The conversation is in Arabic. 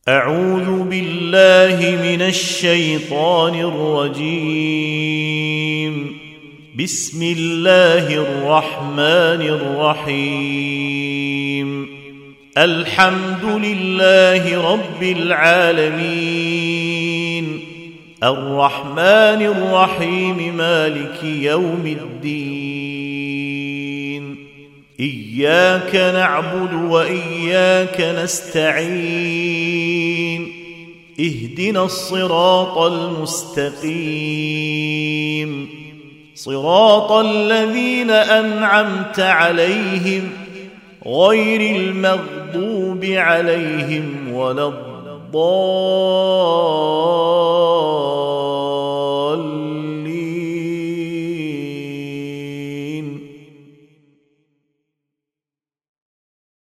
أعوذ بالله من الشيطان الرجيم. بسم الله الرحمن الرحيم. الحمد لله رب العالمين، الرحمن الرحيم، مالك يوم الدين. إياك نعبد وإياك نستعين، اهدنا الصراط المستقيم، صراط الذين أنعمت عليهم غير المغضوب عليهم ولا الضالين.